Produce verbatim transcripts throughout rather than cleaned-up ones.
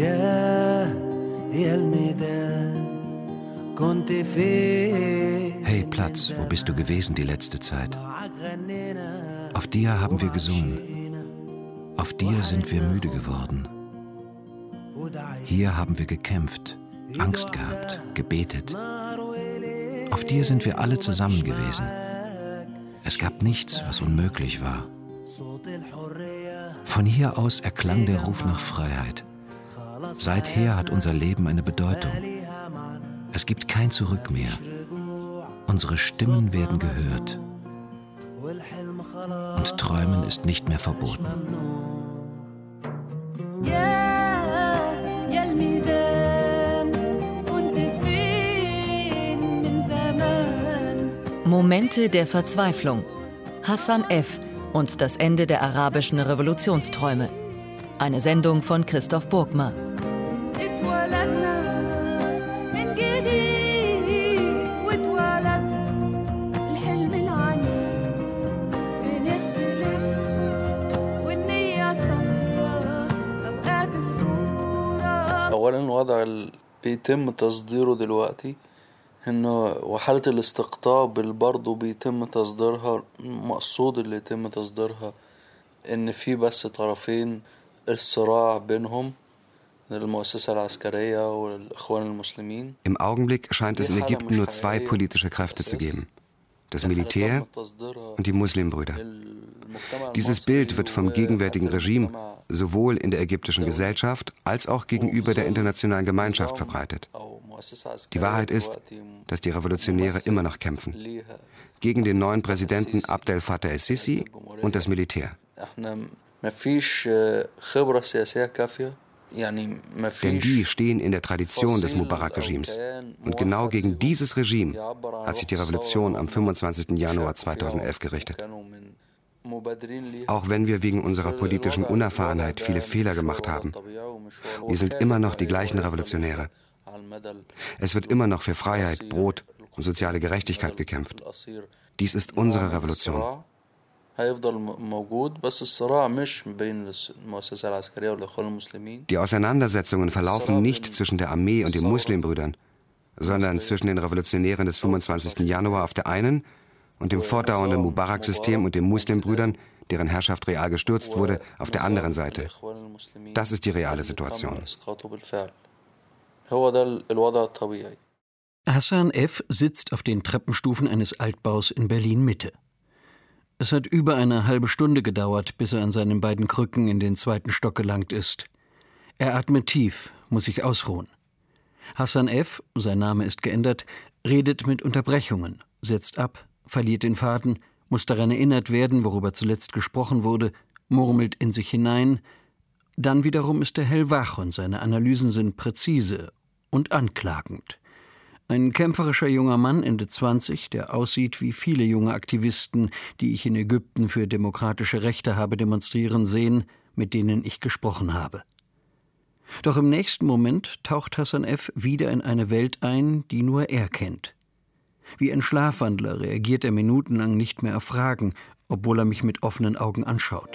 Hey Platz, wo bist du gewesen die letzte Zeit? Auf dir haben wir gesungen. Auf dir sind wir müde geworden. Hier haben wir gekämpft, Angst gehabt, gebetet. Auf dir sind wir alle zusammen gewesen. Es gab nichts, was unmöglich war. Von hier aus erklang der Ruf nach Freiheit. Seither hat unser Leben eine Bedeutung. Es gibt kein Zurück mehr. Unsere Stimmen werden gehört. Und Träumen ist nicht mehr verboten. Momente der Verzweiflung. Hassan F. und das Ende der arabischen Revolutionsträume. Eine Sendung von Christoph Burgmer. أولاً الوضع اللي بيتم تصديره دلوقتي إنه وحالة الاستقطاب اللي برضه بيتم تصديرها المقصود اللي يتم تصديرها إن في بس طرفين الصراع بينهم المؤسسة العسكرية والإخوان المسلمين. Im Augenblick scheint es in Ägypten nur zwei politische Kräfte zu geben: das Militär und die Muslimbrüder. Dieses Bild wird vom gegenwärtigen Regime sowohl in der ägyptischen Gesellschaft als auch gegenüber der internationalen Gemeinschaft verbreitet. Die Wahrheit ist, dass die Revolutionäre immer noch kämpfen. Gegen den neuen Präsidenten Abdel Fattah el-Sisi und das Militär. Denn die stehen in der Tradition des Mubarak-Regimes. Und genau gegen dieses Regime hat sich die Revolution am fünfundzwanzigsten Januar zweitausendelf gerichtet. Auch wenn wir wegen unserer politischen Unerfahrenheit viele Fehler gemacht haben, wir sind immer noch die gleichen Revolutionäre. Es wird immer noch für Freiheit, Brot und soziale Gerechtigkeit gekämpft. Dies ist unsere Revolution. Die Auseinandersetzungen verlaufen nicht zwischen der Armee und den Muslimbrüdern, sondern zwischen den Revolutionären des fünfundzwanzigsten Januar auf der einen und dem fortdauernden Mubarak-System und den Muslimbrüdern, deren Herrschaft real gestürzt wurde, auf der anderen Seite. Das ist die reale Situation. Hassan F. sitzt auf den Treppenstufen eines Altbaus in Berlin-Mitte. Es hat über eine halbe Stunde gedauert, bis er an seinen beiden Krücken in den zweiten Stock gelangt ist. Er atmet tief, muss sich ausruhen. Hassan F., sein Name ist geändert, redet mit Unterbrechungen, setzt ab, verliert den Faden, muss daran erinnert werden, worüber zuletzt gesprochen wurde, murmelt in sich hinein. Dann wiederum ist er hellwach und seine Analysen sind präzise und anklagend. Ein kämpferischer junger Mann, Ende zwanzig, der aussieht wie viele junge Aktivisten, die ich in Ägypten für demokratische Rechte habe demonstrieren sehen, mit denen ich gesprochen habe. Doch im nächsten Moment taucht Hassan F. wieder in eine Welt ein, die nur er kennt. Wie ein Schlafwandler reagiert er minutenlang nicht mehr auf Fragen, obwohl er mich mit offenen Augen anschaut.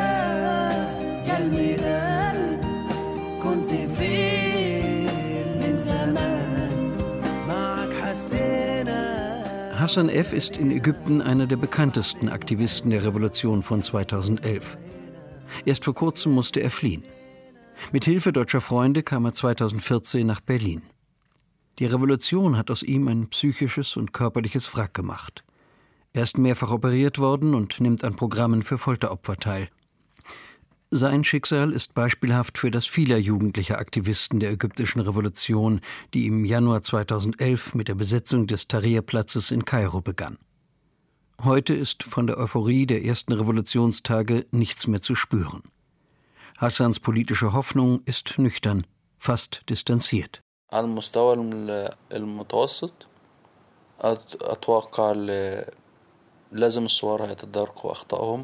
Hassan F. ist in Ägypten einer der bekanntesten Aktivisten der Revolution von zweitausendelf. Erst vor kurzem musste er fliehen. Mit Hilfe deutscher Freunde kam er zweitausendvierzehn nach Berlin. Die Revolution hat aus ihm ein psychisches und körperliches Wrack gemacht. Er ist mehrfach operiert worden und nimmt an Programmen für Folteropfer teil. Sein Schicksal ist beispielhaft für das vieler jugendlicher Aktivisten der ägyptischen Revolution, die im Januar zweitausendelf mit der Besetzung des Tahrir-Platzes in Kairo begann. Heute ist von der Euphorie der ersten Revolutionstage nichts mehr zu spüren. Hassans politische Hoffnung ist nüchtern, fast distanziert. على المستوى المتوسط أتوقع لازم الثوار يتداركوا أخطائهم.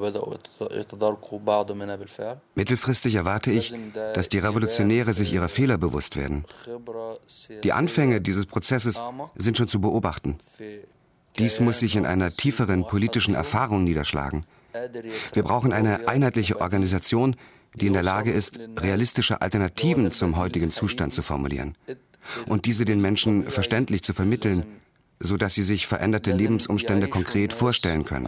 Mittelfristig erwarte ich, dass die Revolutionäre sich ihrer Fehler bewusst werden. Die Anfänge dieses Prozesses sind schon zu beobachten. Dies muss sich in einer tieferen politischen Erfahrung niederschlagen. Wir brauchen eine einheitliche Organisation, die in der Lage ist, realistische Alternativen zum heutigen Zustand zu formulieren und diese den Menschen verständlich zu vermitteln, sodass sie sich veränderte Lebensumstände konkret vorstellen können.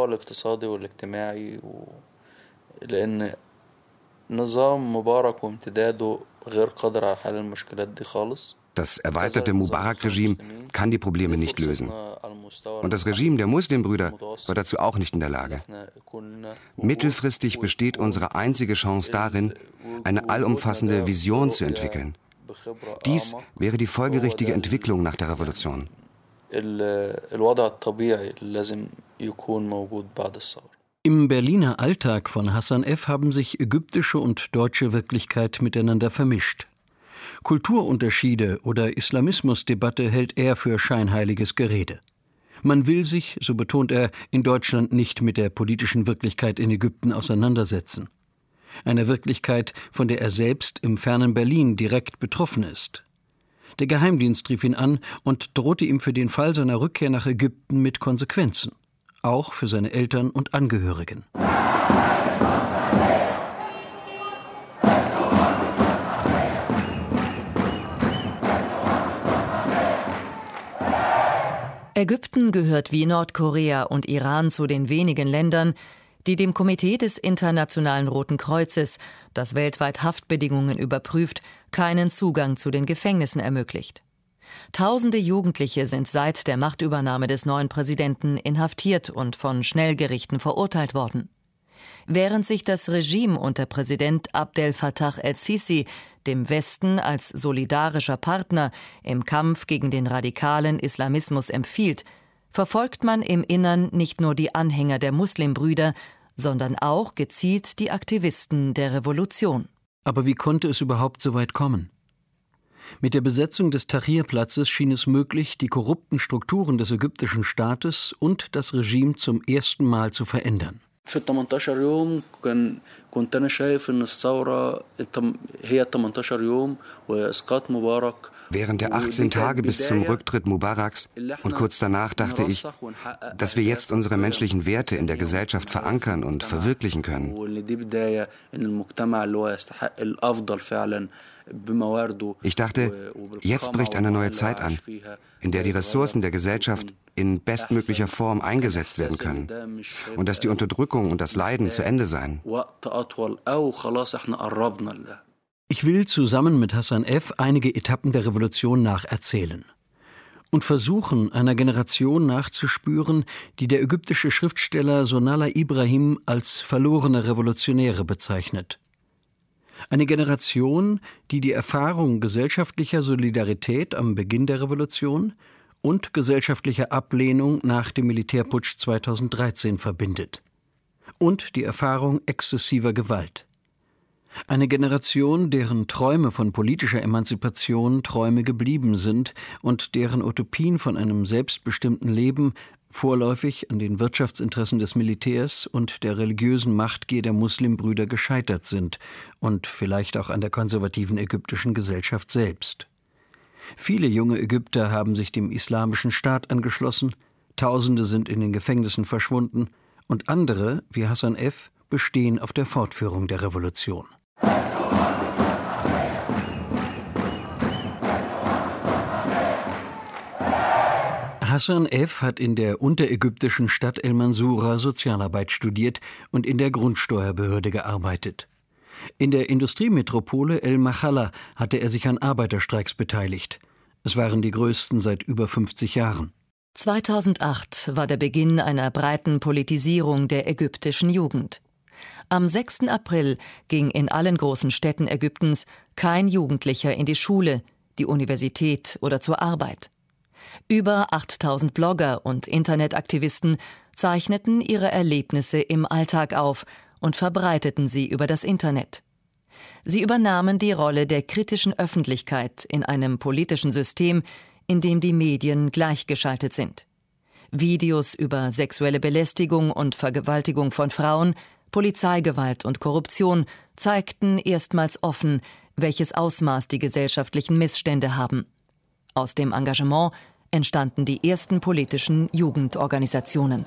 Das erweiterte Mubarak-Regime kann die Probleme nicht lösen. Und das Regime der Muslimbrüder war dazu auch nicht in der Lage. Mittelfristig besteht unsere einzige Chance darin, eine allumfassende Vision zu entwickeln. Dies wäre die folgerichtige Entwicklung nach der Revolution. Im Berliner Alltag von Hassan F. haben sich ägyptische und deutsche Wirklichkeit miteinander vermischt. Kulturunterschiede oder Islamismusdebatte hält er für scheinheiliges Gerede. Man will sich, so betont er, in Deutschland nicht mit der politischen Wirklichkeit in Ägypten auseinandersetzen. Eine Wirklichkeit, von der er selbst im fernen Berlin direkt betroffen ist. Der Geheimdienst rief ihn an und drohte ihm für den Fall seiner Rückkehr nach Ägypten mit Konsequenzen. Auch für seine Eltern und Angehörigen. Ägypten gehört wie Nordkorea und Iran zu den wenigen Ländern, die dem Komitee des Internationalen Roten Kreuzes, das weltweit Haftbedingungen überprüft, keinen Zugang zu den Gefängnissen ermöglicht. Tausende Jugendliche sind seit der Machtübernahme des neuen Präsidenten inhaftiert und von Schnellgerichten verurteilt worden. Während sich das Regime unter Präsident Abdel Fattah el-Sisi dem Westen als solidarischer Partner im Kampf gegen den radikalen Islamismus empfiehlt, verfolgt man im Innern nicht nur die Anhänger der Muslimbrüder, sondern auch gezielt die Aktivisten der Revolution. Aber wie konnte es überhaupt so weit kommen? Mit der Besetzung des Tahrir-Platzes schien es möglich, die korrupten Strukturen des ägyptischen Staates und das Regime zum ersten Mal zu verändern. في التمنتاشر يوم كان كنت أنا شايف إن الثورة هي التمنتاشر يوم وإسقاط مبارك. Während der achtzehn Tage bis zum Rücktritt Mubaraks und kurz danach dachte ich, dass wir jetzt unsere menschlichen Werte in der Gesellschaft verankern und verwirklichen können. Ich dachte, jetzt bricht eine neue Zeit an, in der die Ressourcen der Gesellschaft in bestmöglicher Form eingesetzt werden können und dass die Unterdrückung und das Leiden zu Ende seien. Ich will zusammen mit Hassan F. einige Etappen der Revolution nacherzählen und versuchen, einer Generation nachzuspüren, die der ägyptische Schriftsteller Sonala Ibrahim als verlorene Revolutionäre bezeichnet. Eine Generation, die die Erfahrung gesellschaftlicher Solidarität am Beginn der Revolution und gesellschaftlicher Ablehnung nach dem Militärputsch zweitausenddreizehn verbindet. Und die Erfahrung exzessiver Gewalt. Eine Generation, deren Träume von politischer Emanzipation Träume geblieben sind und deren Utopien von einem selbstbestimmten Leben vorläufig an den Wirtschaftsinteressen des Militärs und der religiösen Machtgier der Muslimbrüder gescheitert sind und vielleicht auch an der konservativen ägyptischen Gesellschaft selbst. Viele junge Ägypter haben sich dem Islamischen Staat angeschlossen, Tausende sind in den Gefängnissen verschwunden und andere, wie Hassan F., bestehen auf der Fortführung der Revolution. Hassan F. hat in der unterägyptischen Stadt El-Mansura Sozialarbeit studiert und in der Grundsteuerbehörde gearbeitet. In der Industriemetropole El-Machala hatte er sich an Arbeiterstreiks beteiligt. Es waren die größten seit über fünfzig Jahren. zweitausendacht war der Beginn einer breiten Politisierung der ägyptischen Jugend. Am sechsten April ging in allen großen Städten Ägyptens kein Jugendlicher in die Schule, die Universität oder zur Arbeit. Über achttausend Blogger und Internetaktivisten zeichneten ihre Erlebnisse im Alltag auf und verbreiteten sie über das Internet. Sie übernahmen die Rolle der kritischen Öffentlichkeit in einem politischen System, in dem die Medien gleichgeschaltet sind. Videos über sexuelle Belästigung und Vergewaltigung von Frauen, Polizeigewalt und Korruption zeigten erstmals offen, welches Ausmaß die gesellschaftlichen Missstände haben. Aus dem Engagement entstanden die ersten politischen Jugendorganisationen.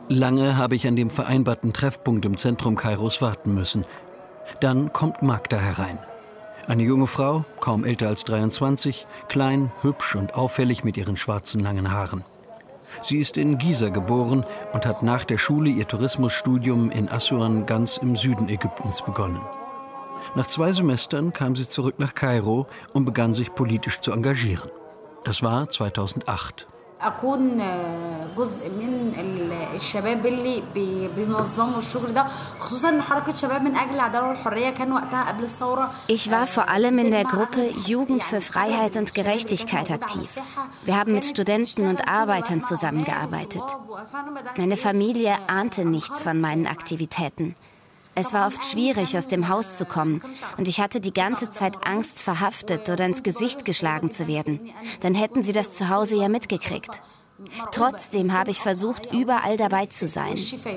Lange habe ich an dem vereinbarten Treffpunkt im Zentrum Kairos warten müssen. Dann kommt Magda herein. Eine junge Frau, kaum älter als dreiundzwanzig, klein, hübsch und auffällig mit ihren schwarzen langen Haaren. Sie ist in Giza geboren und hat nach der Schule ihr Tourismusstudium in Assuan ganz im Süden Ägyptens begonnen. Nach zwei Semestern kam sie zurück nach Kairo und begann sich politisch zu engagieren. Das war zweitausendacht. أكون جزء من الشباب اللي بينظموا الشغل ده خصوصا حركة شباب من أجل العدالة والحرية كان وقتها قبل الثورة. Ich war vor allem in der Gruppe Jugend für Freiheit und Gerechtigkeit aktiv. Wir haben mit Studenten und Arbeitern zusammengearbeitet. Meine Familie ahnte nichts von meinen Aktivitäten. Es war oft schwierig, aus dem Haus zu kommen, und ich hatte die ganze Zeit Angst, verhaftet oder ins Gesicht geschlagen zu werden. Dann hätten sie das zu Hause ja mitgekriegt. Trotzdem habe ich versucht, überall dabei zu sein.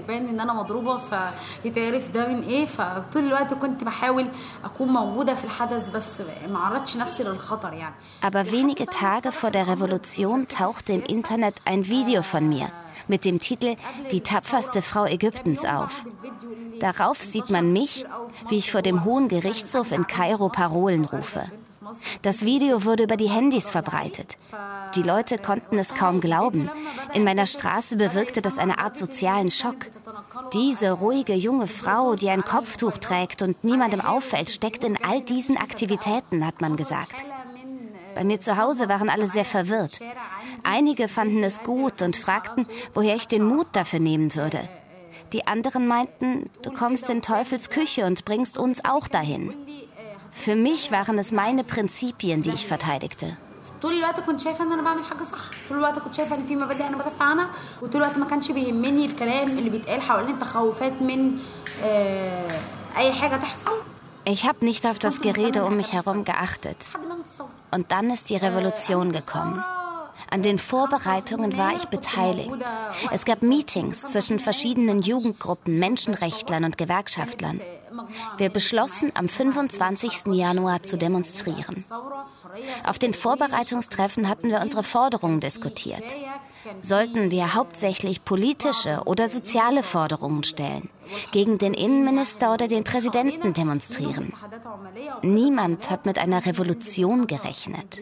Aber wenige Tage vor der Revolution tauchte im Internet ein Video von mir mit dem Titel »Die tapferste Frau Ägyptens« auf. Darauf sieht man mich, wie ich vor dem Hohen Gerichtshof in Kairo Parolen rufe. Das Video wurde über die Handys verbreitet. Die Leute konnten es kaum glauben. In meiner Straße bewirkte das eine Art sozialen Schock. Diese ruhige junge Frau, die ein Kopftuch trägt und niemandem auffällt, steckt in all diesen Aktivitäten, hat man gesagt. Bei mir zu Hause waren alle sehr verwirrt. Einige fanden es gut und fragten, woher ich den Mut dafür nehmen würde. Die anderen meinten, du kommst in Teufels Küche und bringst uns auch dahin. Für mich waren es meine Prinzipien, die ich verteidigte. طول الوقت كنت شايفه ان انا بعمل حاجه صح طول الوقت كنت شايفه ان في مبادئ انا بدافع عنها وطول الوقت ما كانش بيهمني الكلام اللي بيتقال حوالين التخوفات من اي حاجه تحصل. Ich habe nicht auf das Gerede um mich herum geachtet. Und dann ist die Revolution gekommen. An den Vorbereitungen war ich beteiligt. Es gab Meetings zwischen verschiedenen Jugendgruppen, Menschenrechtlern und Gewerkschaftlern. Wir beschlossen, am fünfundzwanzigsten Januar zu demonstrieren. Auf den Vorbereitungstreffen hatten wir unsere Forderungen diskutiert. Sollten wir hauptsächlich politische oder soziale Forderungen stellen, gegen den Innenminister oder den Präsidenten demonstrieren? Niemand hat mit einer Revolution gerechnet.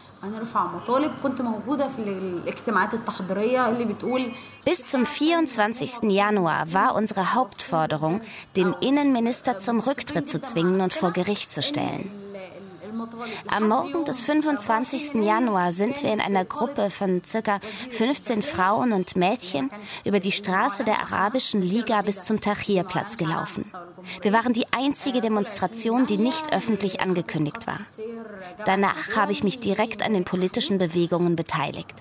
Bis zum vierundzwanzigsten Januar war unsere Hauptforderung, den Innenminister zum Rücktritt zu zwingen und vor Gericht zu stellen. Am Morgen des fünfundzwanzigsten Januar sind wir in einer Gruppe von ca. fünfzehn Frauen und Mädchen über die Straße der Arabischen Liga bis zum Tahrir-Platz gelaufen. Wir waren die einzige Demonstration, die nicht öffentlich angekündigt war. Danach habe ich mich direkt an den politischen Bewegungen beteiligt.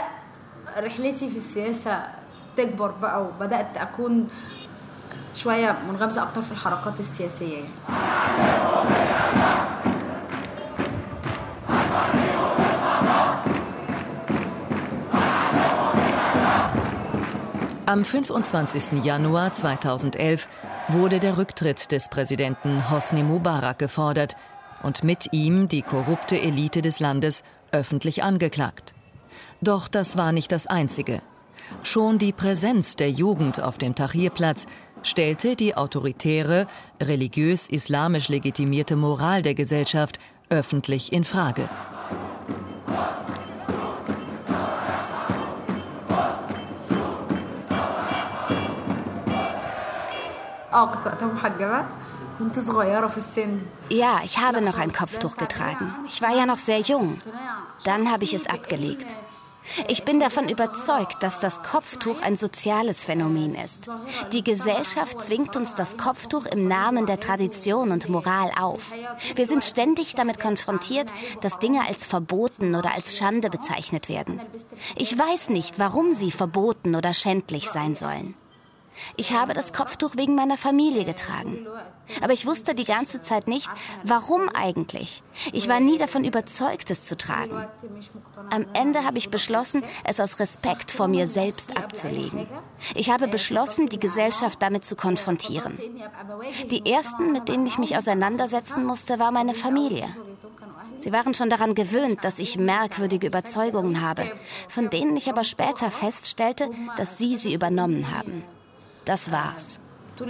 Am fünfundzwanzigsten Januar zweitausendelf wurde der Rücktritt des Präsidenten Hosni Mubarak gefordert und mit ihm die korrupte Elite des Landes öffentlich angeklagt. Doch das war nicht das Einzige. Schon die Präsenz der Jugend auf dem Tahrir-Platz stellte die autoritäre, religiös-islamisch legitimierte Moral der Gesellschaft öffentlich in Frage. Ja, ich habe noch ein Kopftuch getragen. Ich war ja noch sehr jung. Dann habe ich es abgelegt. Ich bin davon überzeugt, dass das Kopftuch ein soziales Phänomen ist. Die Gesellschaft zwingt uns das Kopftuch im Namen der Tradition und Moral auf. Wir sind ständig damit konfrontiert, dass Dinge als verboten oder als Schande bezeichnet werden. Ich weiß nicht, warum sie verboten oder schändlich sein sollen. Ich habe das Kopftuch wegen meiner Familie getragen. Aber ich wusste die ganze Zeit nicht, warum eigentlich. Ich war nie davon überzeugt, es zu tragen. Am Ende habe ich beschlossen, es aus Respekt vor mir selbst abzulegen. Ich habe beschlossen, die Gesellschaft damit zu konfrontieren. Die ersten, mit denen ich mich auseinandersetzen musste, war meine Familie. Sie waren schon daran gewöhnt, dass ich merkwürdige Überzeugungen habe, von denen ich aber später feststellte, dass sie sie übernommen haben. Das war's.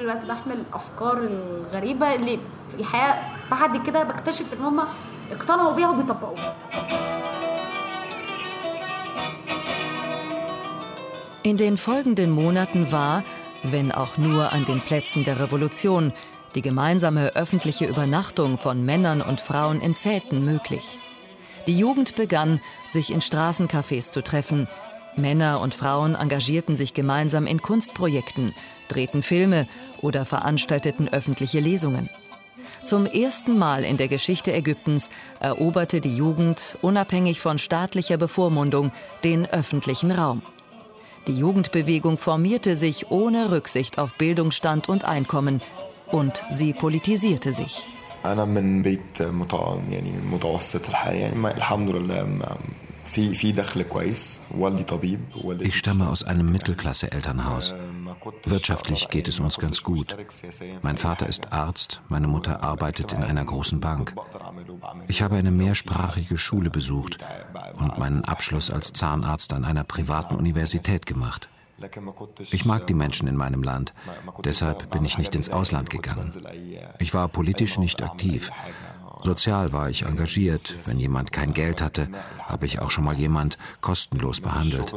In den folgenden Monaten war, wenn auch nur an den Plätzen der Revolution, die gemeinsame öffentliche Übernachtung von Männern und Frauen in Zelten möglich. Die Jugend begann, sich in Straßencafés zu treffen. Männer und Frauen engagierten sich gemeinsam in Kunstprojekten, drehten Filme oder veranstalteten öffentliche Lesungen. Zum ersten Mal in der Geschichte Ägyptens eroberte die Jugend, unabhängig von staatlicher Bevormundung, den öffentlichen Raum. Die Jugendbewegung formierte sich ohne Rücksicht auf Bildungsstand und Einkommen, und sie politisierte sich. Ich stamme aus einem Mittelklasse-Elternhaus. Wirtschaftlich geht es uns ganz gut. Mein Vater ist Arzt, meine Mutter arbeitet in einer großen Bank. Ich habe eine mehrsprachige Schule besucht und meinen Abschluss als Zahnarzt an einer privaten Universität gemacht. Ich mag die Menschen in meinem Land, deshalb bin ich nicht ins Ausland gegangen. Ich war politisch nicht aktiv. Sozial war ich engagiert. Wenn jemand kein Geld hatte, habe ich auch schon mal jemand kostenlos behandelt.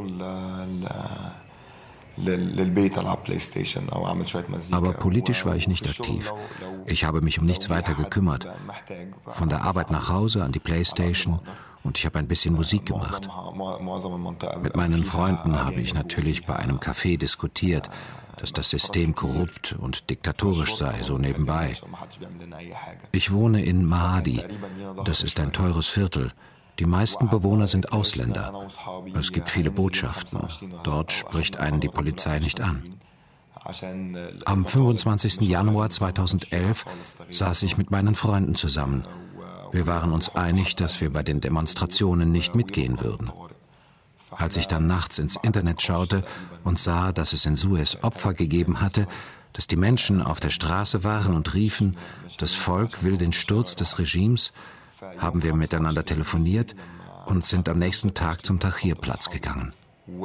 Aber politisch war ich nicht aktiv. Ich habe mich um nichts weiter gekümmert. Von der Arbeit nach Hause an die Playstation, und ich habe ein bisschen Musik gemacht. Mit meinen Freunden habe ich natürlich bei einem Café diskutiert, dass das System korrupt und diktatorisch sei, so nebenbei. Ich wohne in Maadi. Das ist ein teures Viertel. Die meisten Bewohner sind Ausländer. Es gibt viele Botschaften. Dort spricht einen die Polizei nicht an. Am fünfundzwanzigsten Januar zweitausendelf saß ich mit meinen Freunden zusammen. Wir waren uns einig, dass wir bei den Demonstrationen nicht mitgehen würden. Als ich dann nachts ins Internet schaute und sah, dass es in Suez Opfer gegeben hatte, dass die Menschen auf der Straße waren und riefen, das Volk will den Sturz des Regimes, haben wir miteinander telefoniert und sind am nächsten Tag zum Tahrir-Platz gegangen.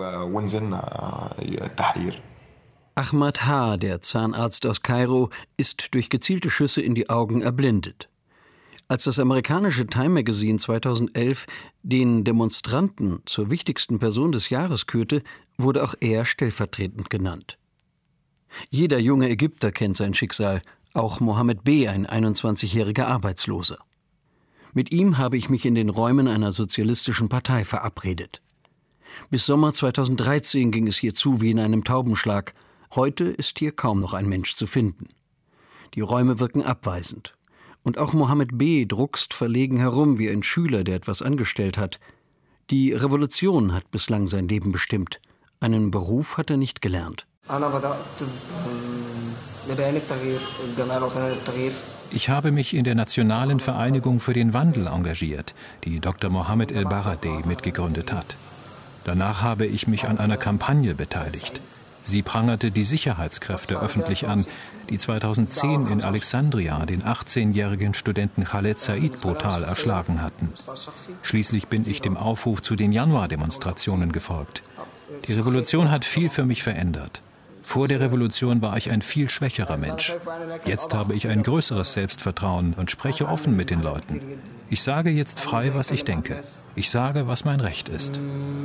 Ahmad H., der Zahnarzt aus Kairo, ist durch gezielte Schüsse in die Augen erblindet. Als das amerikanische Time Magazine zweitausendelf den Demonstranten zur wichtigsten Person des Jahres kürte, wurde auch er stellvertretend genannt. Jeder junge Ägypter kennt sein Schicksal, auch Mohammed B., ein einundzwanzigjähriger Arbeitsloser. Mit ihm habe ich mich in den Räumen einer sozialistischen Partei verabredet. Bis Sommer zweitausenddreizehn ging es hier zu wie in einem Taubenschlag. Heute ist hier kaum noch ein Mensch zu finden. Die Räume wirken abweisend. Und auch Mohammed B. druckst verlegen herum wie ein Schüler, der etwas angestellt hat. Die Revolution hat bislang sein Leben bestimmt. Einen Beruf hat er nicht gelernt. Ich habe mich in der Nationalen Vereinigung für den Wandel engagiert, die Doktor Mohammed El-Baradei mitgegründet hat. Danach habe ich mich an einer Kampagne beteiligt. Sie prangerte die Sicherheitskräfte öffentlich an, die zweitausendzehn in Alexandria den achtzehnjährigen Studenten Khaled Said brutal erschlagen hatten. Schließlich bin ich dem Aufruf zu den Januardemonstrationen gefolgt. Die Revolution hat viel für mich verändert. Vor der Revolution war ich ein viel schwächerer Mensch. Jetzt habe ich ein größeres Selbstvertrauen und spreche offen mit den Leuten. Ich sage jetzt frei, was ich denke. Ich sage, was mein Recht ist.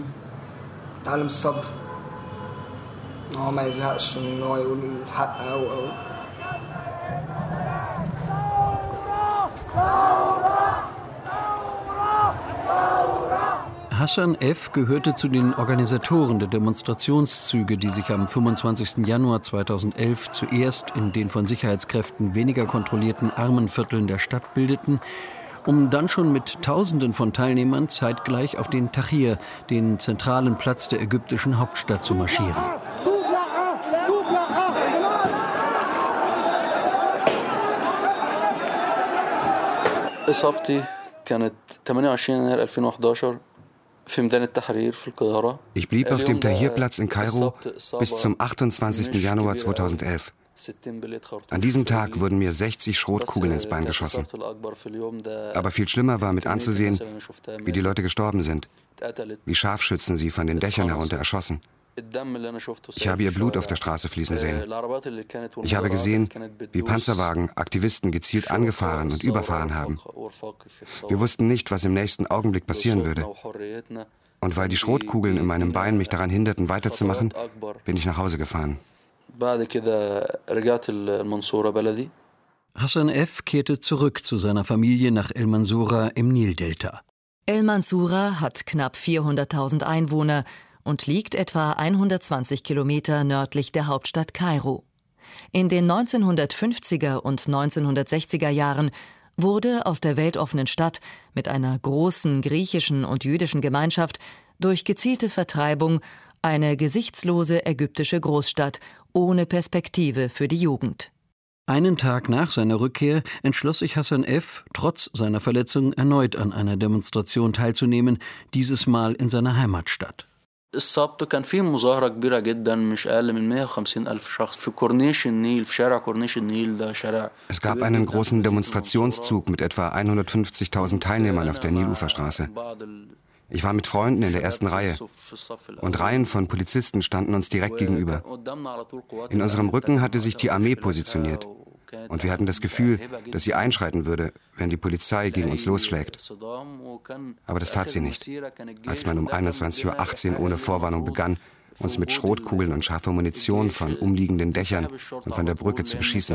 Hassan F. gehörte zu den Organisatoren der Demonstrationszüge, die sich am fünfundzwanzigsten Januar zweitausendelf zuerst in den von Sicherheitskräften weniger kontrollierten Armenvierteln der Stadt bildeten, um dann schon mit Tausenden von Teilnehmern zeitgleich auf den Tahrir, den zentralen Platz der ägyptischen Hauptstadt, zu marschieren. إصابتي كانت ثمانية وعشرين يناير ألفين وأحد عشر في ميدان التحرير في القاهرة. Ich blieb auf dem Tahrir-Platz in Kairo bis zum achtundzwanzigsten Januar zweitausendelf. An diesem Tag wurden mir sechzig Schrotkugeln ins Bein geschossen. Aber viel schlimmer war mit anzusehen, wie die Leute gestorben sind, wie Scharfschützen sie von den Dächern herunter erschossen. Ich habe ihr Blut auf der Straße fließen sehen. Ich habe gesehen, wie Panzerwagen Aktivisten gezielt angefahren und überfahren haben. Wir wussten nicht, was im nächsten Augenblick passieren würde. Und weil die Schrotkugeln in meinem Bein mich daran hinderten, weiterzumachen, bin ich nach Hause gefahren. Hassan F. kehrte zurück zu seiner Familie nach El Mansoura im Nildelta. El Mansoura hat knapp vierhunderttausend Einwohner und liegt etwa hundertzwanzig Kilometer nördlich der Hauptstadt Kairo. In den neunzehnhundertfünfziger und neunzehnhundertsechziger Jahren wurde aus der weltoffenen Stadt mit einer großen griechischen und jüdischen Gemeinschaft durch gezielte Vertreibung eine gesichtslose ägyptische Großstadt ohne Perspektive für die Jugend. Einen Tag nach seiner Rückkehr entschloss sich Hassan F., trotz seiner Verletzung erneut an einer Demonstration teilzunehmen, dieses Mal in seiner Heimatstadt. Es gab einen großen Demonstrationszug mit etwa hundertfünfzigtausend Teilnehmern auf der Niluferstraße. Ich war mit Freunden in der ersten Reihe und Reihen von Polizisten standen uns direkt gegenüber. In unserem Rücken hatte sich die Armee positioniert und wir hatten das Gefühl, dass sie einschreiten würde, wenn die Polizei gegen uns losschlägt. Aber das tat sie nicht, als man um einundzwanzig Uhr achtzehn ohne Vorwarnung begann, uns mit Schrotkugeln und scharfer Munition von umliegenden Dächern und von der Brücke zu beschießen.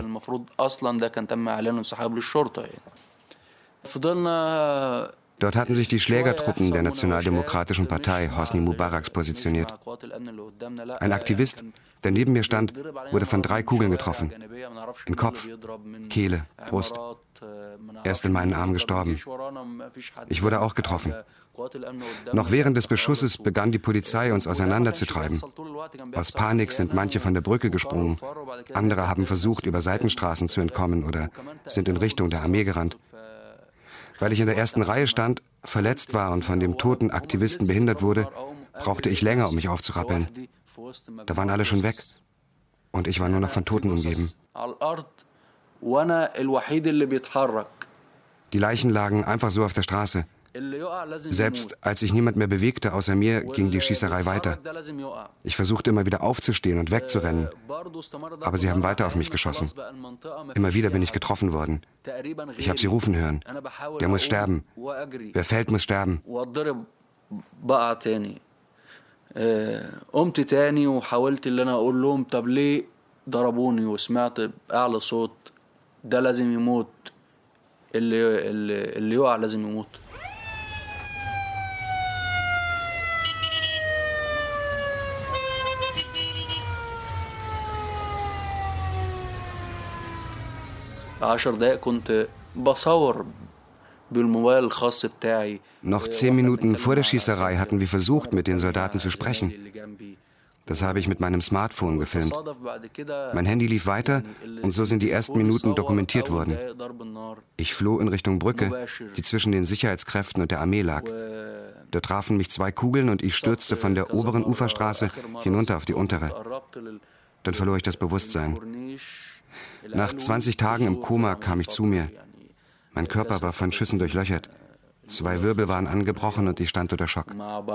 Dort hatten sich die Schlägertruppen der Nationaldemokratischen Partei Hosni Mubaraks positioniert. Ein Aktivist, der neben mir stand, wurde von drei Kugeln getroffen. In Kopf, Kehle, Brust. Er ist in meinen Armen gestorben. Ich wurde auch getroffen. Noch während des Beschusses begann die Polizei, uns auseinanderzutreiben. Aus Panik sind manche von der Brücke gesprungen. Andere haben versucht, über Seitenstraßen zu entkommen oder sind in Richtung der Armee gerannt. Weil ich in der ersten Reihe stand, verletzt war und von dem toten Aktivisten behindert wurde, brauchte ich länger, um mich aufzurappeln. Da waren alle schon weg. Und ich war nur noch von Toten umgeben. Die Leichen lagen einfach so auf der Straße. Selbst als sich niemand mehr bewegte außer mir, ging die Schießerei weiter. Ich versuchte immer wieder aufzustehen und wegzurennen, aber sie haben weiter auf mich geschossen. Immer wieder bin ich getroffen worden. Ich habe sie rufen hören. Der muss sterben. Wer fällt, muss sterben. قمت تاني وحاولت اللي انا اقول لهم طب ليه ضربوني وسمعت اعلى صوت ده لازم يموت اللي اللي اللي يقع لازم يموت. عشر دقايق كنت بصور بالموبايل الخاص بتاعي. Noch zehn Minuten vor der Schießerei hatten wir versucht, mit den Soldaten zu sprechen. Das habe ich mit meinem Smartphone gefilmt. Mein Handy lief weiter und so sind die ersten Minuten dokumentiert worden. Ich floh in Richtung Brücke, die zwischen den Sicherheitskräften und der Armee lag. Da trafen mich zwei Kugeln und ich stürzte von der oberen Uferstraße hinunter auf die untere. Dann verlor ich das Bewusstsein. Nach zwanzig Tagen im Koma kam ich zu mir. Mein Körper war von Schüssen durchlöchert. Zwei Wirbel waren angebrochen und ich stand unter Schock.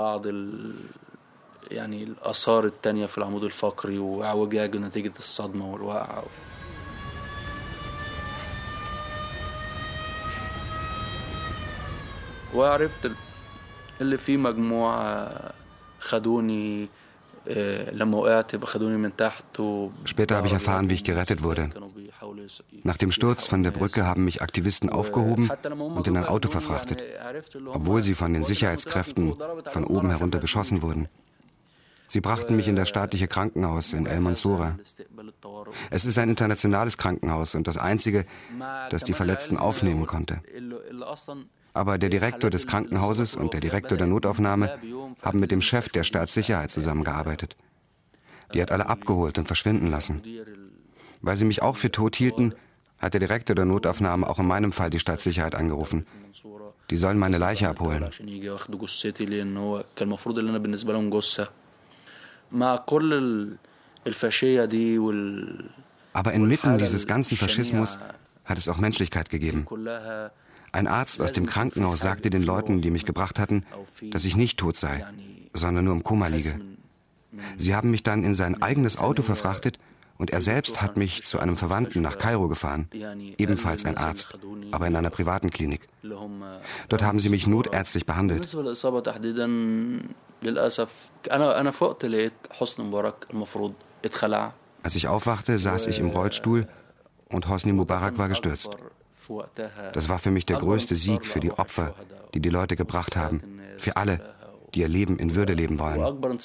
يعني الآثار التانية في العمود الفقري وعوجاج نتيجة الصدمة والوقعة. وعرفت اللي فيه مجموعة خدوني لما وقعت خدوني من تحت. Später habe ich erfahren, wie ich gerettet wurde. Nach dem Sturz von der Brücke haben mich Aktivisten aufgehoben und in ein Auto verfrachtet, obwohl sie von den Sicherheitskräften von oben herunter beschossen wurden. Sie brachten mich in das staatliche Krankenhaus in El Mansoura. Es ist ein internationales Krankenhaus und das einzige, das die Verletzten aufnehmen konnte. Aber der Direktor des Krankenhauses und der Direktor der Notaufnahme haben mit dem Chef der Staatssicherheit zusammengearbeitet. Die hat alle abgeholt und verschwinden lassen. Weil sie mich auch für tot hielten, hat der Direktor der Notaufnahme auch in meinem Fall die Staatssicherheit angerufen. Die sollen meine Leiche abholen. مع كل الفاشية دي وال Aber inmitten dieses ganzen Faschismus hat es auch Menschlichkeit gegeben. Ein Arzt aus dem Krankenhaus sagte den Leuten, die mich gebracht hatten, dass ich nicht tot sei, sondern nur im Koma liege. Sie haben mich dann in sein eigenes Auto verfrachtet und er selbst hat mich zu einem Verwandten nach Kairo gefahren, ebenfalls ein Arzt, aber in einer privaten Klinik. Dort haben sie mich notärztlich behandelt. Als ich aufwachte, saß ich im Rollstuhl und Hosni Mubarak war gestürzt. Das war für mich der größte Sieg für die Opfer, die die Leute gebracht haben, für alle, die ihr Leben in Würde leben wollen.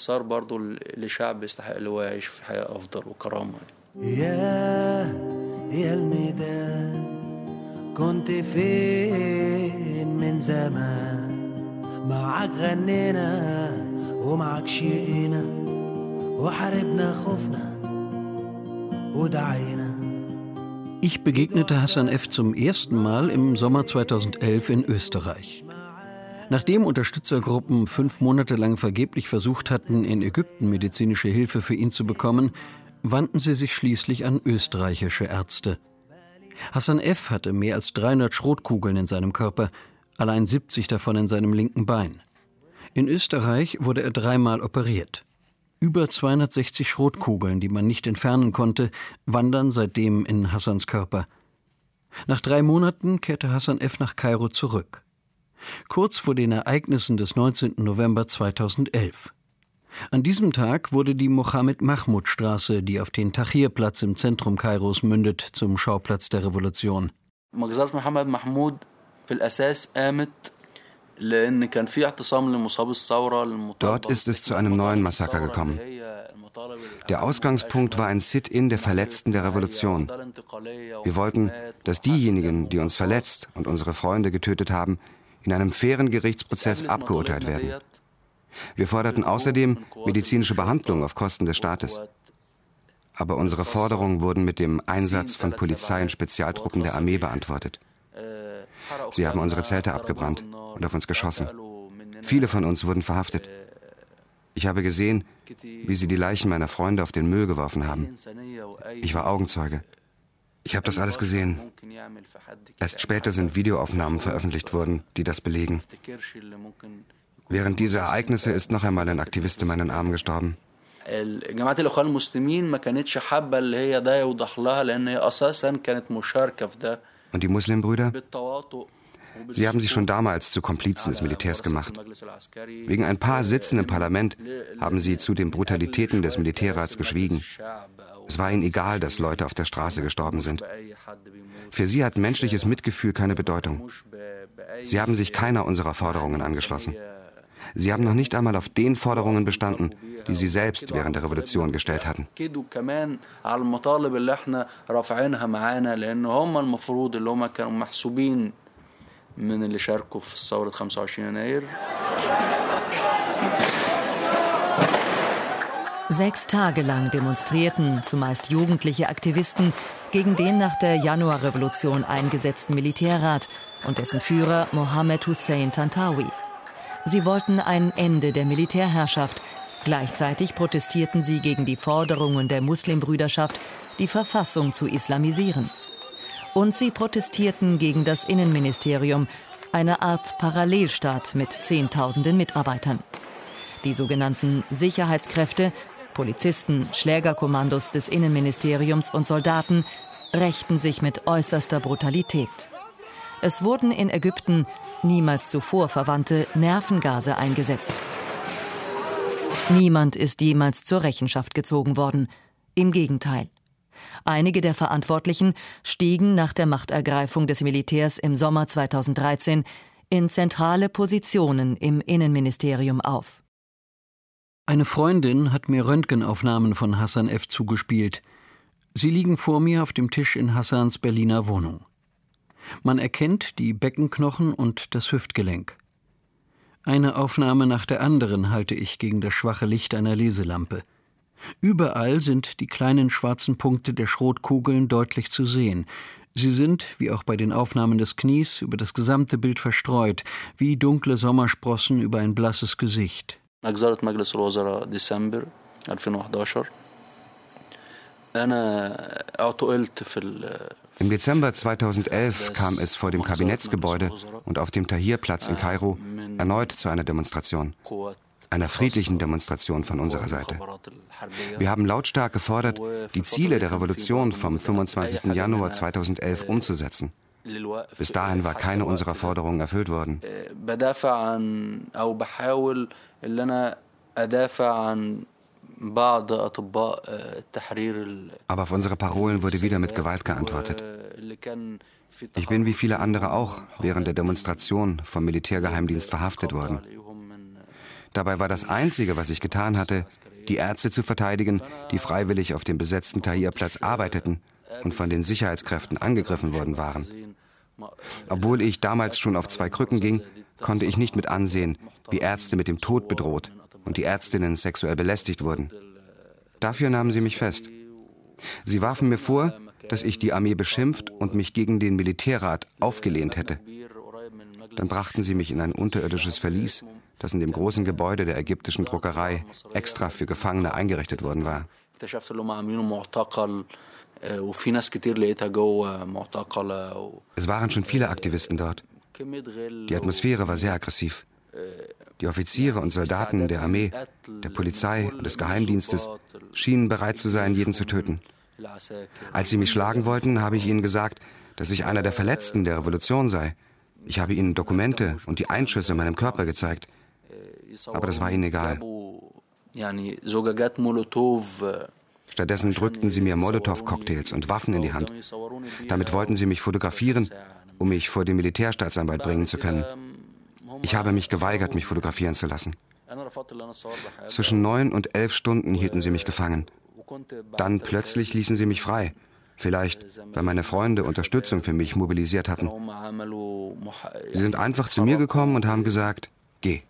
Ich begegnete Hassan F. zum ersten Mal im Sommer zweitausendelf in Österreich. Nachdem Unterstützergruppen fünf Monate lang vergeblich versucht hatten, in Ägypten medizinische Hilfe für ihn zu bekommen, wandten sie sich schließlich an österreichische Ärzte. Hassan F. hatte mehr als dreihundert Schrotkugeln in seinem Körper, allein siebzig davon in seinem linken Bein. In Österreich wurde er dreimal operiert. Über zweihundertsechzig Schrotkugeln, die man nicht entfernen konnte, wandern seitdem in Hassans Körper. Nach drei Monaten kehrte Hassan F. nach Kairo zurück. Kurz vor den Ereignissen des neunzehnten November zweitausendelf. An diesem Tag wurde die Mohammed-Mahmoud-Straße, die auf den Tahrir-Platz im Zentrum Kairos mündet, zum Schauplatz der Revolution. Dort ist es zu einem neuen Massaker gekommen. Der Ausgangspunkt war ein Sit-in der Verletzten der Revolution. Wir wollten, dass diejenigen, die uns verletzt und unsere Freunde getötet haben, in einem fairen Gerichtsprozess abgeurteilt werden. Wir forderten außerdem medizinische Behandlung auf Kosten des Staates. Aber unsere Forderungen wurden mit dem Einsatz von Polizei und Spezialtruppen der Armee beantwortet. Sie haben unsere Zelte abgebrannt und auf uns geschossen. Viele von uns wurden verhaftet. Ich habe gesehen, wie sie die Leichen meiner Freunde auf den Müll geworfen haben. Ich war Augenzeuge. Ich habe das alles gesehen. Erst später sind Videoaufnahmen veröffentlicht worden, die das belegen. Während dieser Ereignisse ist noch einmal ein Aktivist in meinen Armen gestorben. Und die Muslimbrüder? Sie haben sich schon damals zu Komplizen des Militärs gemacht. Wegen ein paar Sitzen im Parlament haben sie zu den Brutalitäten des Militärrats geschwiegen. Es war ihnen egal, dass Leute auf der Straße gestorben sind. Für sie hat menschliches Mitgefühl keine Bedeutung. Sie haben sich keiner unserer Forderungen angeschlossen. Sie haben noch nicht einmal auf den Forderungen bestanden, die sie selbst während der Revolution gestellt hatten. Sechs Tage lang demonstrierten zumeist jugendliche Aktivisten gegen den nach der Januarrevolution eingesetzten Militärrat und dessen Führer Mohammed Hussein Tantawi. Sie wollten ein Ende der Militärherrschaft. Gleichzeitig protestierten sie gegen die Forderungen der Muslimbrüderschaft, die Verfassung zu islamisieren. Und sie protestierten gegen das Innenministerium, eine Art Parallelstaat mit Zehntausenden Mitarbeitern. Die sogenannten Sicherheitskräfte, Polizisten, Schlägerkommandos des Innenministeriums und Soldaten rächten sich mit äußerster Brutalität. Es wurden in Ägypten niemals zuvor verwandte Nervengase eingesetzt. Niemand ist jemals zur Rechenschaft gezogen worden. Im Gegenteil. Einige der Verantwortlichen stiegen nach der Machtergreifung des Militärs im Sommer zweitausenddreizehn in zentrale Positionen im Innenministerium auf. Eine Freundin hat mir Röntgenaufnahmen von Hassan F. zugespielt. Sie liegen vor mir auf dem Tisch in Hassans Berliner Wohnung. Man erkennt die Beckenknochen und das Hüftgelenk. Eine Aufnahme nach der anderen halte ich gegen das schwache Licht einer Leselampe. Überall sind die kleinen schwarzen Punkte der Schrotkugeln deutlich zu sehen. Sie sind, wie auch bei den Aufnahmen des Knies, über das gesamte Bild verstreut, wie dunkle Sommersprossen über ein blasses Gesicht. Im Dezember zweitausendelf kam es vor dem Kabinettsgebäude und auf dem Tahrir-Platz in Kairo erneut zu einer Demonstration, einer friedlichen Demonstration von unserer Seite. Wir haben lautstark gefordert, die Ziele der Revolution vom fünfundzwanzigsten Januar zweitausendelf umzusetzen. Bis dahin war keine unserer Forderungen erfüllt worden. Aber auf unsere Parolen wurde wieder mit Gewalt geantwortet. Ich bin wie viele andere auch während der Demonstration vom Militärgeheimdienst verhaftet worden. Dabei war das Einzige, was ich getan hatte, die Ärzte zu verteidigen, die freiwillig auf dem besetzten Tahrir-Platz arbeiteten und von den Sicherheitskräften angegriffen worden waren. Obwohl ich damals schon auf zwei Krücken ging, konnte ich nicht mit ansehen, wie Ärzte mit dem Tod bedroht und die Ärztinnen sexuell belästigt wurden. Dafür nahmen sie mich fest. Sie warfen mir vor, dass ich die Armee beschimpft und mich gegen den Militärrat aufgelehnt hätte. Dann brachten sie mich in ein unterirdisches Verlies, das in dem großen Gebäude der ägyptischen Druckerei extra für Gefangene eingerichtet worden war. Es waren schon viele Aktivisten dort. Die Atmosphäre war sehr aggressiv. Die Offiziere und Soldaten der Armee, der Polizei und des Geheimdienstes schienen bereit zu sein, jeden zu töten. Als sie mich schlagen wollten, habe ich ihnen gesagt, dass ich einer der Verletzten der Revolution sei. Ich habe ihnen Dokumente und die Einschüsse in meinem Körper gezeigt. Aber das war ihnen egal. Stattdessen drückten sie mir Molotow-Cocktails und Waffen in die Hand. Damit wollten sie mich fotografieren, um mich vor die Militärstaatsanwalt bringen zu können. Ich habe mich geweigert, mich fotografieren zu lassen. Zwischen neun und elf Stunden hielten sie mich gefangen. Dann plötzlich ließen sie mich frei. Vielleicht, weil meine Freunde Unterstützung für mich mobilisiert hatten. Sie sind einfach zu mir gekommen und haben gesagt, geh.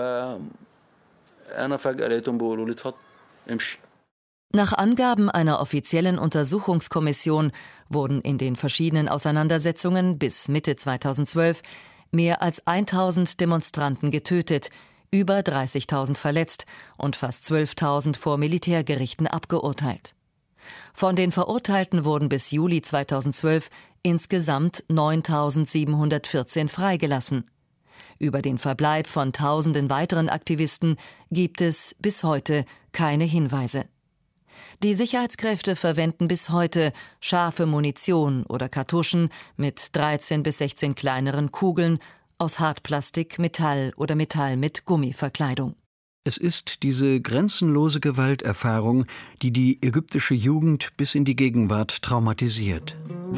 Nach Angaben einer offiziellen Untersuchungskommission wurden in den verschiedenen Auseinandersetzungen bis Mitte zweitausendzwölf mehr als tausend Demonstranten getötet, über dreißigtausend verletzt und fast zwölftausend vor Militärgerichten abgeurteilt. Von den Verurteilten wurden bis Juli zweitausendzwölf insgesamt neuntausendsiebenhundertvierzehn freigelassen. Über den Verbleib von tausenden weiteren Aktivisten gibt es bis heute keine Hinweise. Die Sicherheitskräfte verwenden bis heute scharfe Munition oder Kartuschen mit dreizehn bis sechzehn kleineren Kugeln aus Hartplastik, Metall oder Metall mit Gummiverkleidung. Es ist diese grenzenlose Gewalterfahrung, die die ägyptische Jugend bis in die Gegenwart traumatisiert.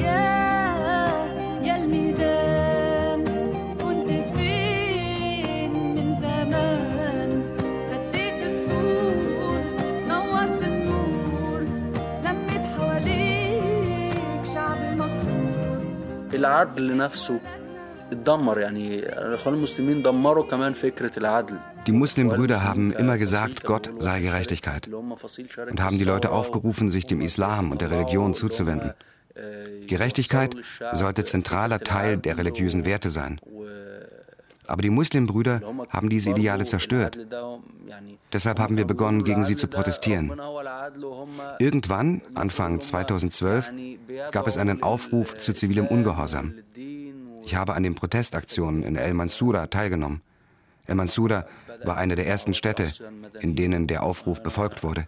Die Muslimbrüder haben immer gesagt, Gott sei Gerechtigkeit und haben die Leute aufgerufen, sich dem Islam und der Religion zuzuwenden. Gerechtigkeit sollte zentraler Teil der religiösen Werte sein. Aber die Muslimbrüder haben diese Ideale zerstört. Deshalb haben wir begonnen, gegen sie zu protestieren. Irgendwann, Anfang zweitausendzwölf, gab es einen Aufruf zu zivilem Ungehorsam. Ich habe an den Protestaktionen in El Mansoura teilgenommen. El Mansoura war eine der ersten Städte, in denen der Aufruf befolgt wurde.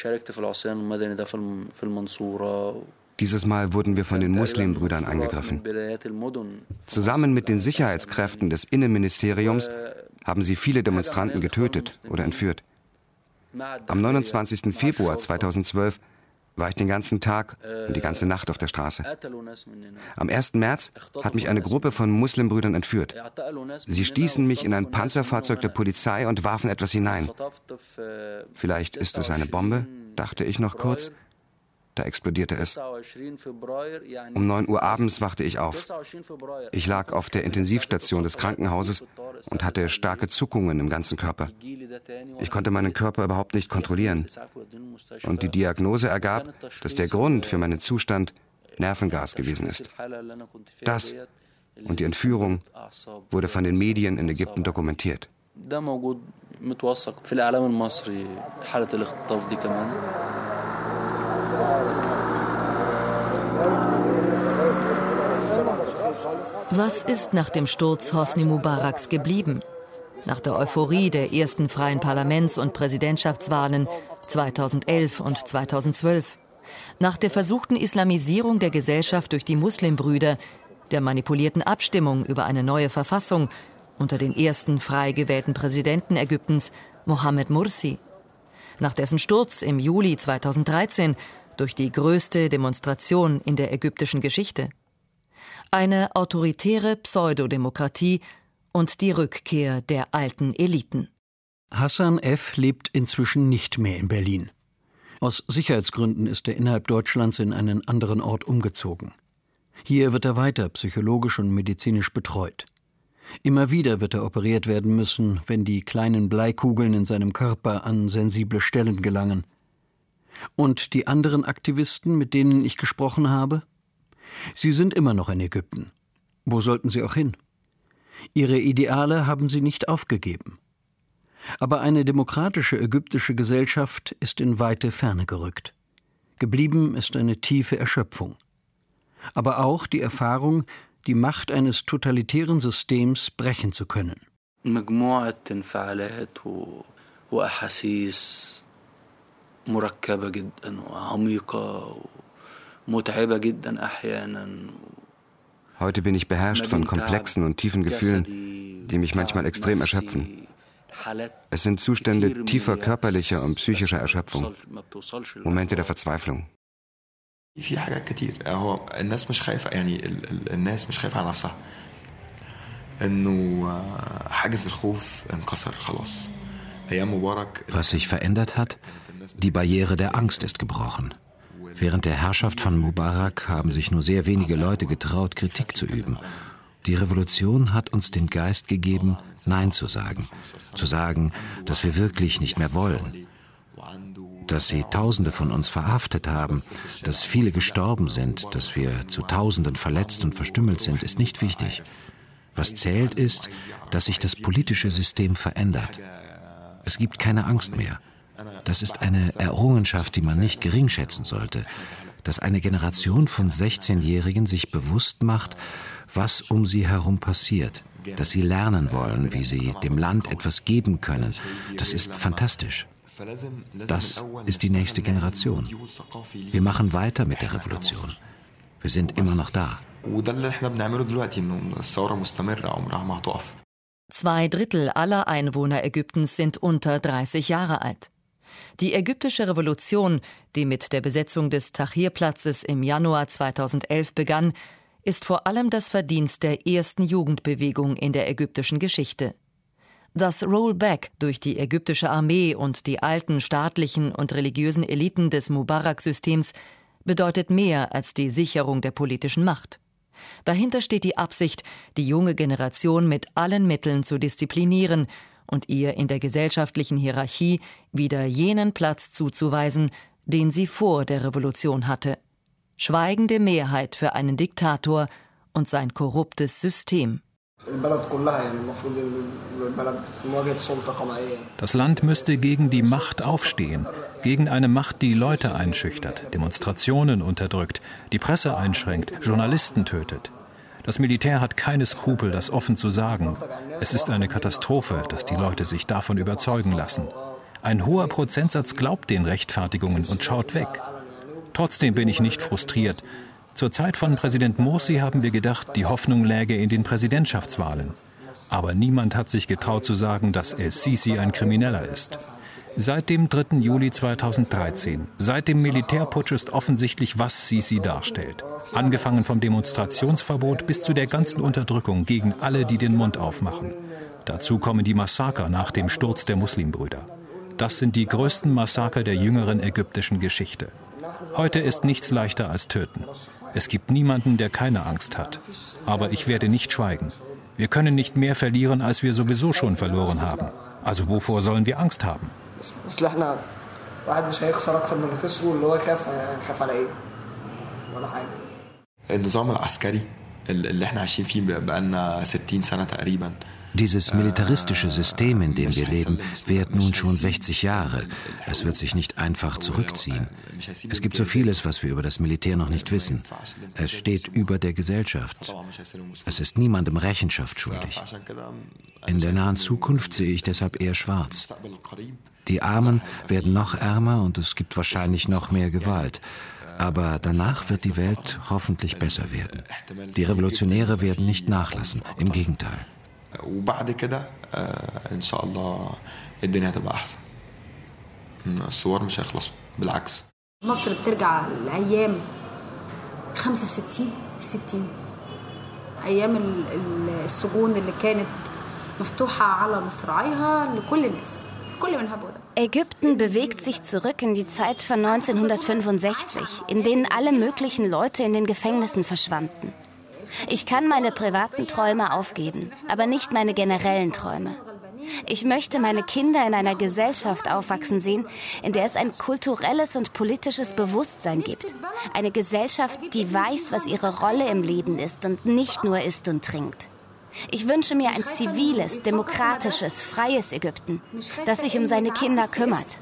Dieses Mal wurden wir von den Muslimbrüdern angegriffen. Zusammen mit den Sicherheitskräften des Innenministeriums haben sie viele Demonstranten getötet oder entführt. Am neunundzwanzigsten Februar zweitausendzwölf war ich den ganzen Tag und die ganze Nacht auf der Straße. Am ersten März hat mich eine Gruppe von Muslimbrüdern entführt. Sie stießen mich in ein Panzerfahrzeug der Polizei und warfen etwas hinein. Vielleicht ist es eine Bombe, dachte ich noch kurz. Da explodierte es. Um neun Uhr abends wachte ich auf. Ich lag auf der Intensivstation des Krankenhauses und hatte starke Zuckungen im ganzen Körper. Ich konnte meinen Körper überhaupt nicht kontrollieren. Und die Diagnose ergab, dass der Grund für meinen Zustand Nervengas gewesen ist. Das und die Entführung wurde von den Medien in Ägypten dokumentiert. Was ist nach dem Sturz Hosni Mubaraks geblieben? Nach der Euphorie der ersten freien Parlaments- und Präsidentschaftswahlen zweitausendelf und zweitausendzwölf, nach der versuchten Islamisierung der Gesellschaft durch die Muslimbrüder, der manipulierten Abstimmung über eine neue Verfassung unter dem ersten frei gewählten Präsidenten Ägyptens, Mohamed Mursi, nach dessen Sturz im Juli zweitausenddreizehn durch die größte Demonstration in der ägyptischen Geschichte. Eine autoritäre Pseudodemokratie und die Rückkehr der alten Eliten. Hassan F. lebt inzwischen nicht mehr in Berlin. Aus Sicherheitsgründen ist er innerhalb Deutschlands in einen anderen Ort umgezogen. Hier wird er weiter psychologisch und medizinisch betreut. Immer wieder wird er operiert werden müssen, wenn die kleinen Bleikugeln in seinem Körper an sensible Stellen gelangen. Und die anderen Aktivisten, mit denen ich gesprochen habe? Sie sind immer noch in Ägypten. Wo sollten sie auch hin? Ihre Ideale haben sie nicht aufgegeben. Aber eine demokratische ägyptische Gesellschaft ist in weite Ferne gerückt. Geblieben ist eine tiefe Erschöpfung. Aber auch die Erfahrung, die Macht eines totalitären Systems brechen zu können. Heute bin ich beherrscht von komplexen und tiefen Gefühlen, die mich manchmal extrem erschöpfen. Es sind Zustände tiefer körperlicher und psychischer Erschöpfung, Momente der Verzweiflung. Was sich verändert hat, die Barriere der Angst ist gebrochen. Während der Herrschaft von Mubarak haben sich nur sehr wenige Leute getraut, Kritik zu üben. Die Revolution hat uns den Geist gegeben, Nein zu sagen. Zu sagen, dass wir wirklich nicht mehr wollen. Dass sie Tausende von uns verhaftet haben, dass viele gestorben sind, dass wir zu Tausenden verletzt und verstümmelt sind, ist nicht wichtig. Was zählt ist, dass sich das politische System verändert. Es gibt keine Angst mehr. Das ist eine Errungenschaft, die man nicht geringschätzen sollte. Dass eine Generation von sechzehnjährigen sich bewusst macht, was um sie herum passiert. Dass sie lernen wollen, wie sie dem Land etwas geben können. Das ist fantastisch. Das ist die nächste Generation. Wir machen weiter mit der Revolution. Wir sind immer noch da. Zwei Drittel aller Einwohner Ägyptens sind unter dreißig Jahre alt. Die ägyptische Revolution, die mit der Besetzung des Tahrir-Platzes im Januar zweitausendelf begann, ist vor allem das Verdienst der ersten Jugendbewegung in der ägyptischen Geschichte. Das Rollback durch die ägyptische Armee und die alten staatlichen und religiösen Eliten des Mubarak-Systems bedeutet mehr als die Sicherung der politischen Macht. Dahinter steht die Absicht, die junge Generation mit allen Mitteln zu disziplinieren und ihr in der gesellschaftlichen Hierarchie wieder jenen Platz zuzuweisen, den sie vor der Revolution hatte. Schweigende Mehrheit für einen Diktator und sein korruptes System. Das Land müsste gegen die Macht aufstehen, gegen eine Macht, die Leute einschüchtert, Demonstrationen unterdrückt, die Presse einschränkt, Journalisten tötet. Das Militär hat keine Skrupel, das offen zu sagen. Es ist eine Katastrophe, dass die Leute sich davon überzeugen lassen. Ein hoher Prozentsatz glaubt den Rechtfertigungen und schaut weg. Trotzdem bin ich nicht frustriert. Zur Zeit von Präsident Mursi haben wir gedacht, die Hoffnung läge in den Präsidentschaftswahlen. Aber niemand hat sich getraut zu sagen, dass el-Sisi ein Krimineller ist. Seit dem dritten Juli zweitausenddreizehn, seit dem Militärputsch ist offensichtlich, was Sisi darstellt. Angefangen vom Demonstrationsverbot bis zu der ganzen Unterdrückung gegen alle, die den Mund aufmachen. Dazu kommen die Massaker nach dem Sturz der Muslimbrüder. Das sind die größten Massaker der jüngeren ägyptischen Geschichte. Heute ist nichts leichter als töten. Es gibt niemanden, der keine Angst hat. Aber ich werde nicht schweigen. Wir können nicht mehr verlieren, als wir sowieso schon verloren haben. Also wovor sollen wir Angst haben? النظام العسكري اللي احنا عايشين فيه بقالنا ستين سنة تقريبا Dieses militaristische System, in dem wir leben, währt nun schon sechzig Jahre. Es wird sich nicht einfach zurückziehen. Es gibt so vieles, was wir über das Militär noch nicht wissen. Es steht über der Gesellschaft. Es ist niemandem Rechenschaft schuldig. In der nahen Zukunft sehe ich deshalb eher schwarz. Die Armen werden noch ärmer und es gibt wahrscheinlich noch mehr Gewalt. Aber danach wird die Welt hoffentlich besser werden. Die Revolutionäre werden nicht nachlassen, im Gegenteil. وبعد كده ان شاء الله الدنيا هتبقى احسن. الثوار مش هيخلصوا بالعكس. مصر بترجع لايام خمسة وستين ستين ايام السجون اللي كانت مفتوحه على مصراعيها لكل الناس. Ägypten bewegt sich zurück in die Zeit von neunzehnhundertfünfundsechzig, in denen alle möglichen Leute in den Gefängnissen verschwanden. Ich kann meine privaten Träume aufgeben, aber nicht meine generellen Träume. Ich möchte meine Kinder in einer Gesellschaft aufwachsen sehen, in der es ein kulturelles und politisches Bewusstsein gibt. Eine Gesellschaft, die weiß, was ihre Rolle im Leben ist und nicht nur isst und trinkt. Ich wünsche mir ein ziviles, demokratisches, freies Ägypten, das sich um seine Kinder kümmert.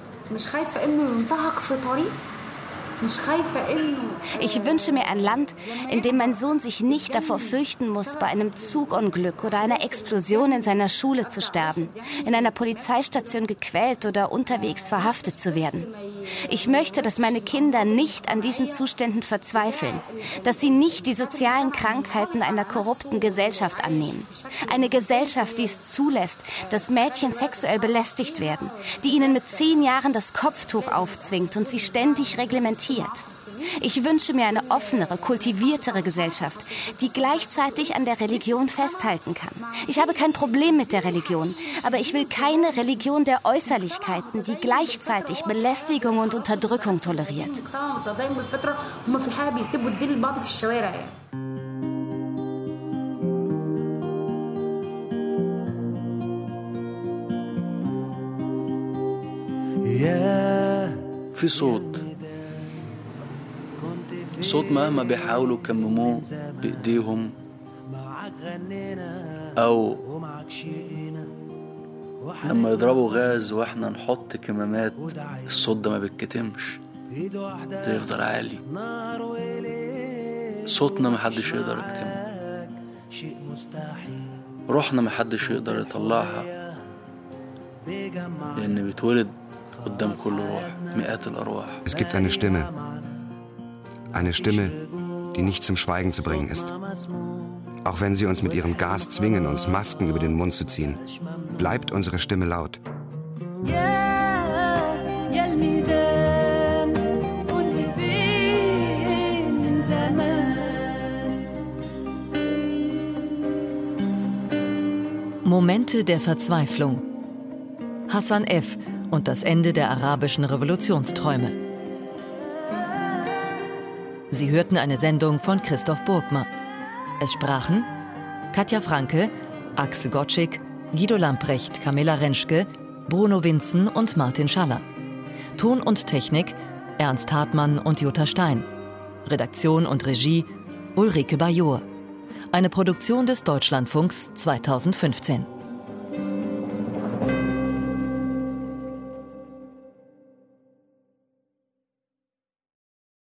Ich wünsche mir ein Land, in dem mein Sohn sich nicht davor fürchten muss, bei einem Zugunglück oder einer Explosion in seiner Schule zu sterben, in einer Polizeistation gequält oder unterwegs verhaftet zu werden. Ich möchte, dass meine Kinder nicht an diesen Zuständen verzweifeln, dass sie nicht die sozialen Krankheiten einer korrupten Gesellschaft annehmen. Eine Gesellschaft, die es zulässt, dass Mädchen sexuell belästigt werden, die ihnen mit zehn Jahren das Kopftuch aufzwingt und sie ständig reglementiert. Ich wünsche mir eine offenere, kultiviertere Gesellschaft, die gleichzeitig an der Religion festhalten kann. Ich habe kein Problem mit der Religion, aber ich will keine Religion der Äußerlichkeiten, die gleichzeitig Belästigung und Unterdrückung toleriert. في صوت صوت مهما بيحاولوا يكمموه بإيديهم أو لما يضربوا غاز وإحنا نحط كمامات الصوت ده ما بيتكتمش، ده يفضل عالي. صوتنا محدش يقدر يكتمه، روحنا محدش يقدر يطلعها، لأن بيتولد قدام كل روح مئات الأرواح. Es gibt eine Stimme, eine Stimme, die nicht zum Schweigen zu bringen ist. Auch wenn sie uns mit ihrem Gas zwingen, uns Masken über den Mund zu ziehen, bleibt unsere Stimme laut. Momente der Verzweiflung. Hassan F. und das Ende der arabischen Revolutionsträume. Sie hörten eine Sendung von Christoph Burgmer. Es sprachen Katja Franke, Axel Gottschick, Guido Lamprecht, Camilla Rentschke, Bruno Winzen und Martin Schaller. Ton und Technik Ernst Hartmann und Jutta Stein. Redaktion und Regie Ulrike Bajor. Eine Produktion des Deutschlandfunks zweitausendfünfzehn.